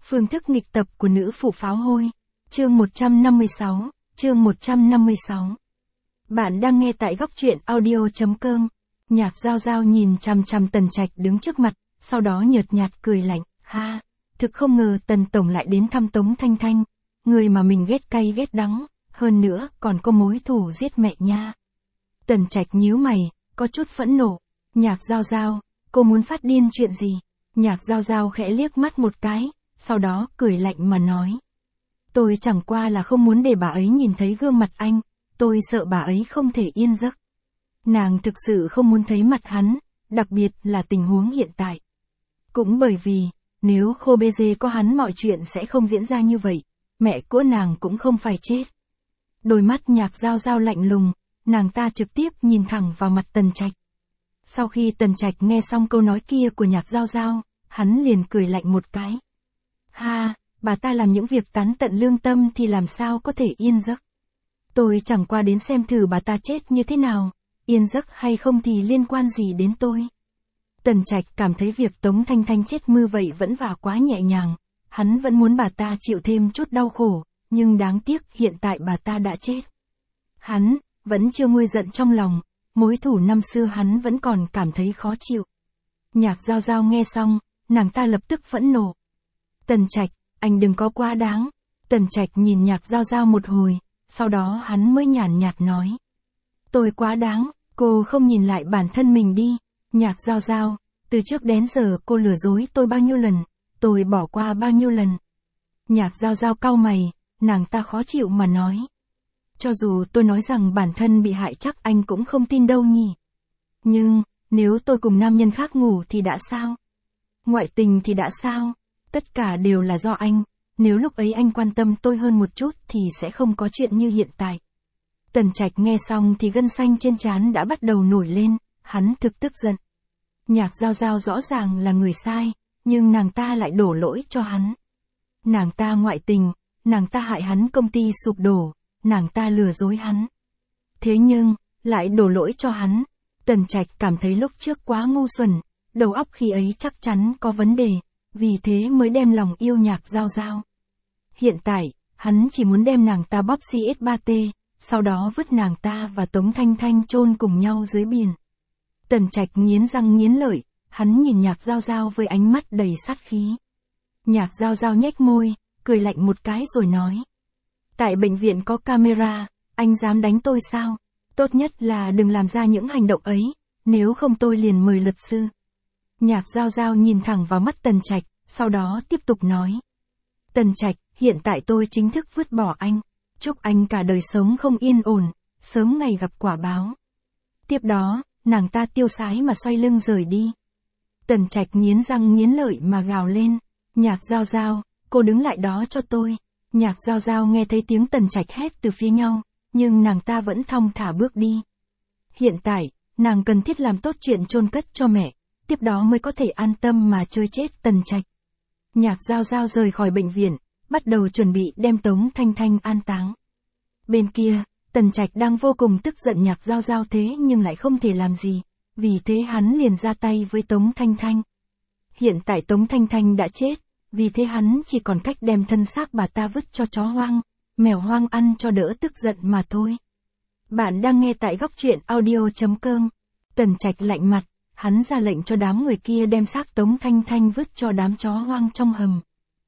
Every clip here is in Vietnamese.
Phương thức nghịch tập của nữ phụ pháo hôi. Chương 156, chương 156. Bạn đang nghe tại góc truyện audio.com. Nhạc Giao Giao nhìn chằm chằm Tần Trạch đứng trước mặt, sau đó nhợt nhạt cười lạnh, ha, thực không ngờ Tần Tổng lại đến thăm Tống Thanh Thanh, người mà mình ghét cay ghét đắng, hơn nữa còn có mối thù giết mẹ nha. Tần Trạch nhíu mày, có chút phẫn nộ, Nhạc Giao Giao, cô muốn phát điên chuyện gì? Nhạc Giao Giao khẽ liếc mắt một cái, sau đó cười lạnh mà nói. Tôi chẳng qua là không muốn để bà ấy nhìn thấy gương mặt anh, tôi sợ bà ấy không thể yên giấc. Nàng thực sự không muốn thấy mặt hắn, đặc biệt là tình huống hiện tại. Cũng bởi vì, nếu Khô Bê Dê có hắn mọi chuyện sẽ không diễn ra như vậy, mẹ của nàng cũng không phải chết. Đôi mắt Nhạc Giao Giao lạnh lùng, nàng ta trực tiếp nhìn thẳng vào mặt Tần Trạch. Sau khi Tần Trạch nghe xong câu nói kia của Nhạc Giao Giao, hắn liền cười lạnh một cái. Ha, bà ta làm những việc tán tận lương tâm thì làm sao có thể yên giấc. Tôi chẳng qua đến xem thử bà ta chết như thế nào, yên giấc hay không thì liên quan gì đến tôi. Tần Trạch cảm thấy việc Tống Thanh Thanh chết mưa vậy vẫn và quá nhẹ nhàng, hắn vẫn muốn bà ta chịu thêm chút đau khổ, nhưng đáng tiếc hiện tại bà ta đã chết. Hắn vẫn chưa nguôi giận trong lòng, mối thù năm xưa hắn vẫn còn cảm thấy khó chịu. Nhạc Giao Giao nghe xong, nàng ta lập tức phẫn nộ. Tần Trạch, anh đừng có quá đáng. Tần Trạch nhìn Nhạc Giao Giao một hồi, sau đó hắn mới nhàn nhạt nói. Tôi quá đáng, cô không nhìn lại bản thân mình đi. Nhạc Giao Giao, từ trước đến giờ cô lừa dối tôi bao nhiêu lần, tôi bỏ qua bao nhiêu lần. Nhạc Giao Giao cau mày, nàng ta khó chịu mà nói. Cho dù tôi nói rằng bản thân bị hại chắc anh cũng không tin đâu nhỉ. Nhưng, nếu tôi cùng nam nhân khác ngủ thì đã sao? Ngoại tình thì đã sao? Tất cả đều là do anh, nếu lúc ấy anh quan tâm tôi hơn một chút thì sẽ không có chuyện như hiện tại. Tần Trạch nghe xong thì gân xanh trên trán đã bắt đầu nổi lên, hắn thực tức giận. Nhạc Giao Giao rõ ràng là người sai, nhưng nàng ta lại đổ lỗi cho hắn. Nàng ta ngoại tình, nàng ta hại hắn công ty sụp đổ, nàng ta lừa dối hắn. Thế nhưng, lại đổ lỗi cho hắn. Tần Trạch cảm thấy lúc trước quá ngu xuẩn, đầu óc khi ấy chắc chắn có vấn đề, vì thế mới đem lòng yêu Nhạc Giao Giao. Hiện tại, hắn chỉ muốn đem nàng ta bóp CS3T, sau đó vứt nàng ta và Tống Thanh Thanh chôn cùng nhau dưới biển. Tần Trạch nghiến răng nghiến lợi, hắn nhìn Nhạc Giao Giao với ánh mắt đầy sát khí. Nhạc Giao Giao nhếch môi, cười lạnh một cái rồi nói. Tại bệnh viện có camera, anh dám đánh tôi sao? Tốt nhất là đừng làm ra những hành động ấy, nếu không tôi liền mời luật sư. Nhạc Giao Giao nhìn thẳng vào mắt Tần Trạch, sau đó tiếp tục nói. Tần Trạch, hiện tại tôi chính thức vứt bỏ anh. Chúc anh cả đời sống không yên ổn, sớm ngày gặp quả báo. Tiếp đó, nàng ta tiêu sái mà xoay lưng rời đi. Tần Trạch nghiến răng nghiến lợi mà gào lên. Nhạc Giao Giao, cô đứng lại đó cho tôi. Nhạc Giao Giao nghe thấy tiếng Tần Trạch hét từ phía nhau, nhưng nàng ta vẫn thong thả bước đi. Hiện tại, nàng cần thiết làm tốt chuyện chôn cất cho mẹ, tiếp đó mới có thể an tâm mà chơi chết Tần Trạch. Nhạc Giao Giao rời khỏi bệnh viện, bắt đầu chuẩn bị đem Tống Thanh Thanh an táng. Bên kia, Tần Trạch đang vô cùng tức giận Nhạc Giao Giao thế nhưng lại không thể làm gì, vì thế hắn liền ra tay với Tống Thanh Thanh. Hiện tại Tống Thanh Thanh đã chết, vì thế hắn chỉ còn cách đem thân xác bà ta vứt cho chó hoang, mèo hoang ăn cho đỡ tức giận mà thôi. Bạn đang nghe tại góc truyện audio.com. Tần Trạch lạnh mặt, hắn ra lệnh cho đám người kia đem xác Tống Thanh Thanh vứt cho đám chó hoang trong hầm.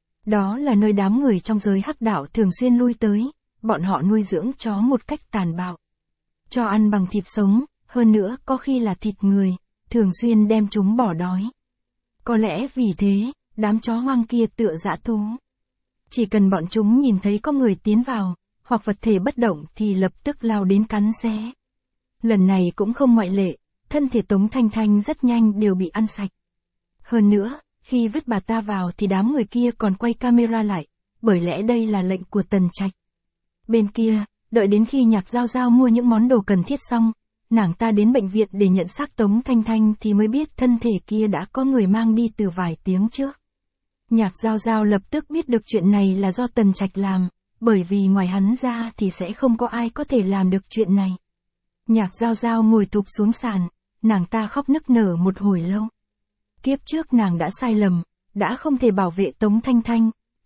Đó là nơi đám người trong giới hắc đạo thường xuyên lui tới, bọn họ nuôi dưỡng chó một cách tàn bạo. Cho ăn bằng thịt sống, hơn nữa có khi là thịt người, thường xuyên đem chúng bỏ đói. Có lẽ vì thế, đám chó hoang kia tựa dã thú. Chỉ cần bọn chúng nhìn thấy có người tiến vào, hoặc vật thể bất động thì lập tức lao đến cắn xé. Lần này cũng không ngoại lệ, thân thể Tống Thanh Thanh rất nhanh đều bị ăn sạch. Hơn nữa, khi vứt bà ta vào thì đám người kia còn quay camera lại, bởi lẽ đây là lệnh của Tần Trạch. Bên kia, đợi đến khi Nhạc Giao Giao mua những món đồ cần thiết xong, nàng ta đến bệnh viện để nhận xác Tống Thanh Thanh thì mới biết thân thể kia đã có người mang đi từ vài tiếng trước. Nhạc Giao Giao lập tức biết được chuyện này là do Tần Trạch làm, bởi vì ngoài hắn ra thì sẽ không có ai có thể làm được chuyện này. Nhạc Giao Giao ngồi thụp xuống sàn, nàng ta khóc nức nở một hồi lâu. Kiếp trước nàng đã sai lầm, đã không thể bảo vệ Tống Thanh Thanh,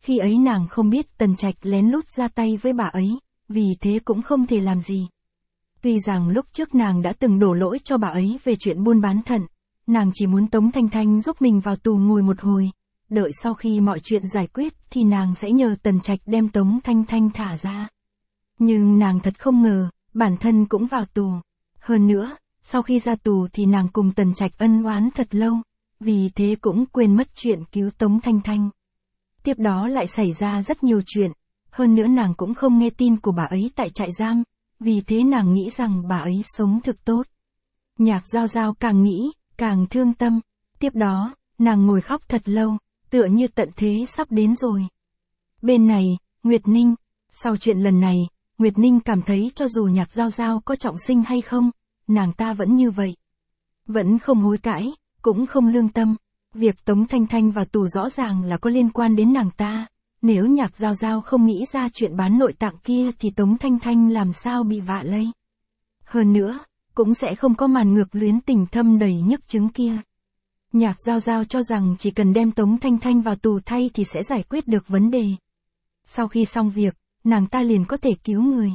Khi ấy nàng không biết Tần Trạch lén lút ra tay với bà ấy, vì thế cũng không thể làm gì. Tuy rằng lúc trước nàng đã từng đổ lỗi cho bà ấy về chuyện buôn bán thận, nàng chỉ muốn Tống Thanh Thanh giúp mình vào tù ngồi một hồi, đợi sau khi mọi chuyện giải quyết thì nàng sẽ nhờ Tần Trạch đem Tống Thanh Thanh thả ra. Nhưng nàng thật không ngờ, bản thân cũng vào tù. Hơn nữa, sau khi ra tù thì nàng cùng Tần Trạch ân oán thật lâu, vì thế cũng quên mất chuyện cứu Tống Thanh Thanh. Tiếp đó lại xảy ra rất nhiều chuyện, hơn nữa nàng cũng không nghe tin của bà ấy tại trại giam, vì thế nàng nghĩ rằng bà ấy sống thực tốt. Nhạc Giao Giao càng nghĩ, càng thương tâm. Tiếp đó, nàng ngồi khóc thật lâu, tựa như tận thế sắp đến rồi. Bên này, Nguyệt Ninh, sau chuyện lần này, Nguyệt Ninh cảm thấy cho dù Nhạc Giao Giao có trọng sinh hay không, nàng ta vẫn như vậy. Vẫn không hối cãi, cũng không lương tâm. Việc Tống Thanh Thanh vào tù rõ ràng là có liên quan đến nàng ta. Nếu Nhạc Giao Giao không nghĩ ra chuyện bán nội tạng kia thì Tống Thanh Thanh làm sao bị vạ lây. Hơn nữa, cũng sẽ không có màn ngược luyến tình thâm đầy nhức chứng kia. Nhạc Giao Giao cho rằng chỉ cần đem Tống Thanh Thanh vào tù thay thì sẽ giải quyết được vấn đề. Sau khi xong việc, nàng ta liền có thể cứu người.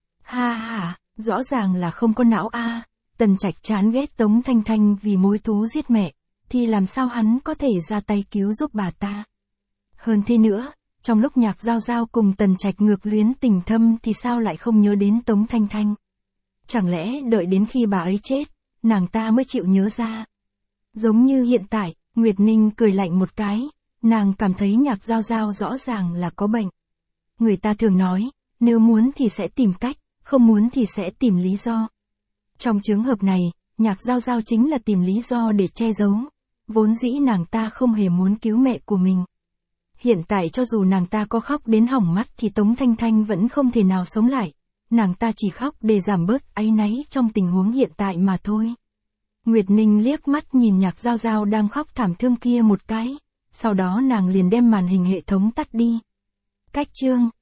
Ha ha, rõ ràng là không có não a. Tần Trạch chán ghét Tống Thanh Thanh vì mối thú giết mẹ, thì làm sao hắn có thể ra tay cứu giúp bà ta. Hơn thế nữa, trong lúc Nhạc Giao Giao cùng Tần Trạch ngược luyến tình thâm thì sao lại không nhớ đến Tống Thanh Thanh. Chẳng lẽ đợi đến khi bà ấy chết, nàng ta mới chịu nhớ ra. Giống như hiện tại, Nguyệt Ninh cười lạnh một cái, nàng cảm thấy Nhạc Giao Giao rõ ràng là có bệnh. Người ta thường nói, nếu muốn thì sẽ tìm cách, không muốn thì sẽ tìm lý do. Trong trường hợp này, Nhạc Giao Giao chính là tìm lý do để che giấu. Vốn dĩ nàng ta không hề muốn cứu mẹ của mình. Hiện tại cho dù nàng ta có khóc đến hỏng mắt thì Tống Thanh Thanh vẫn không thể nào sống lại. Nàng ta chỉ khóc để giảm bớt áy náy trong tình huống hiện tại mà thôi. Nguyệt Ninh liếc mắt nhìn Nhạc Giao Giao đang khóc thảm thương kia một cái, sau đó nàng liền đem màn hình hệ thống tắt đi. Cách chương